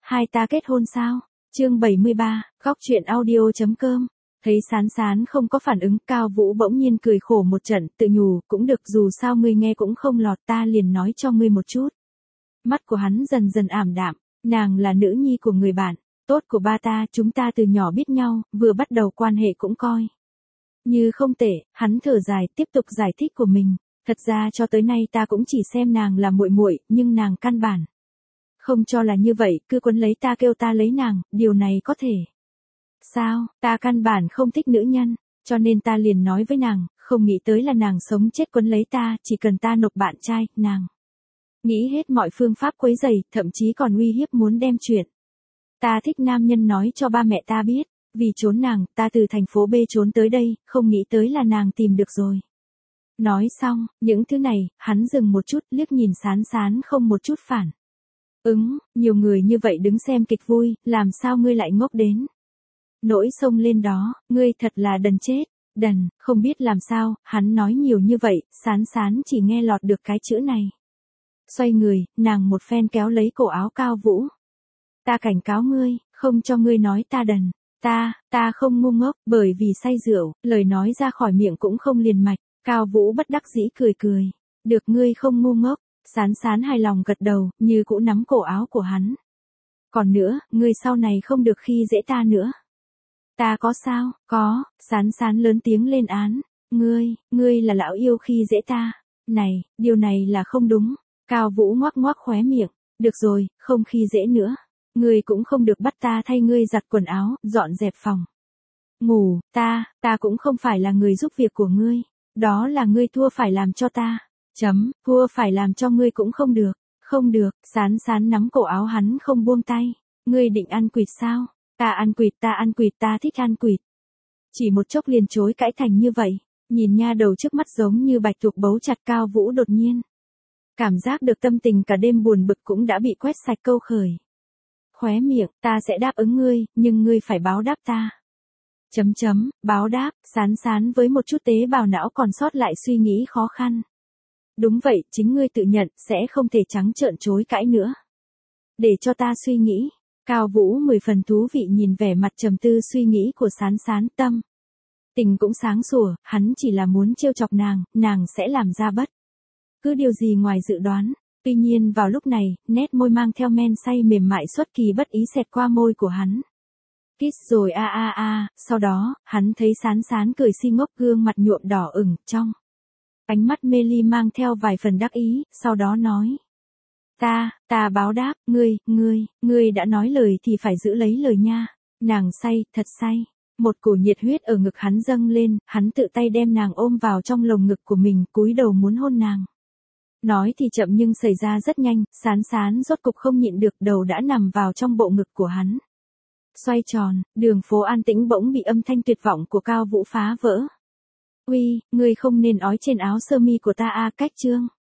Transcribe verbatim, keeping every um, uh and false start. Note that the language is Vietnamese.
hai ta kết hôn sao? Chương bảy mươi ba, góc truyện audio chấm com. Thấy Sán Sán không có phản ứng, Cao Vũ bỗng nhiên cười khổ một trận, tự nhủ, cũng được, dù sao ngươi nghe cũng không lọt, ta liền nói cho ngươi một chút. Mắt của hắn dần dần ảm đạm, nàng là nữ nhi của người bạn tốt của ba ta, chúng ta từ nhỏ biết nhau, vừa bắt đầu quan hệ cũng coi như không tệ. Hắn thở dài, tiếp tục giải thích của mình, thật ra cho tới nay ta cũng chỉ xem nàng là muội muội, nhưng nàng căn bản không cho là như vậy, cứ quấn lấy ta kêu ta lấy nàng, điều này có thể sao? Ta căn bản không thích nữ nhân, cho nên ta liền nói với nàng, không nghĩ tới là nàng sống chết quấn lấy ta, chỉ cần ta nộp bạn trai, nàng nghĩ hết mọi phương pháp quấy rầy, thậm chí còn uy hiếp muốn đem chuyện ta thích nam nhân nói cho ba mẹ ta biết. Vì trốn nàng, ta từ thành phố B trốn tới đây, không nghĩ tới là nàng tìm được rồi. Nói xong, những thứ này, hắn dừng một chút, liếc nhìn Sán Sán không một chút phản ứng, nhiều người như vậy đứng xem kịch vui, làm sao ngươi lại ngốc đến nỗi xông lên đó, ngươi thật là đần chết. Đần, không biết làm sao, hắn nói nhiều như vậy, Sán Sán chỉ nghe lọt được cái chữ này. Xoay người, nàng một phen kéo lấy cổ áo Cao Vũ. Ta cảnh cáo ngươi, không cho ngươi nói ta đần. Ta, ta không ngu ngốc, bởi vì say rượu, lời nói ra khỏi miệng cũng không liền mạch. Cao Vũ bất đắc dĩ cười cười. Được, ngươi không ngu ngốc. Sán Sán hài lòng gật đầu, như cũ nắm cổ áo của hắn. Còn nữa, ngươi sau này không được khi dễ ta nữa. Ta có sao? Có. Sán Sán lớn tiếng lên án. Ngươi, ngươi là lão yêu khi dễ ta. Này, điều này là không đúng. Cao Vũ ngoác ngoác khóe miệng. Được rồi, không khi dễ nữa. Ngươi cũng không được bắt ta thay ngươi giặt quần áo, dọn dẹp phòng ngủ, ta, ta cũng không phải là người giúp việc của ngươi. Đó là ngươi thua phải làm cho ta. Chấm, thua phải làm cho ngươi cũng không được. Không được. Sán Sán nắm cổ áo hắn không buông tay. Ngươi định ăn quỵt sao? Ta ăn quỵt, ta ăn quỵt, ta thích ăn quỵt. Chỉ một chốc liền chối cãi thành như vậy. Nhìn nha đầu trước mắt giống như bạch tuộc bấu chặt. Cao Vũ đột nhiên cảm giác được tâm tình cả đêm buồn bực cũng đã bị quét sạch câu khởi khóe miệng. Ta sẽ đáp ứng ngươi, nhưng ngươi phải báo đáp ta. Chấm chấm, báo đáp. Sán Sán với một chút tế bào não còn sót lại suy nghĩ khó khăn. Đúng vậy, chính ngươi tự nhận, sẽ không thể trắng trợn chối cãi nữa. Để cho ta suy nghĩ. Cao Vũ mười phần thú vị nhìn vẻ mặt trầm tư suy nghĩ của Sán Sán, tâm tình cũng sáng sủa, hắn chỉ là muốn trêu chọc nàng, nàng sẽ làm ra bất cứ điều gì ngoài dự đoán. Tuy nhiên vào lúc này, nét môi mang theo men say mềm mại xuất kỳ bất ý xẹt qua môi của hắn. Kiss rồi a a a, sau đó, hắn thấy Sán Sán cười si ngốc, gương mặt nhuộm đỏ ửng, trong ánh mắt mê ly mang theo vài phần đắc ý, sau đó nói. Ta, ta báo đáp, ngươi, ngươi, ngươi đã nói lời thì phải giữ lấy lời nha. Nàng say, thật say. Một cổ nhiệt huyết ở ngực hắn dâng lên, hắn tự tay đem nàng ôm vào trong lồng ngực của mình, cúi đầu muốn hôn nàng. Nói thì chậm nhưng xảy ra rất nhanh, Sán Sán rốt cục không nhịn được, đầu đã nằm vào trong bộ ngực của hắn. Xoay tròn, đường phố an tĩnh bỗng bị âm thanh tuyệt vọng của Cao Vũ phá vỡ. Uy, ngươi không nên ói trên áo sơ mi của ta a, cách chương.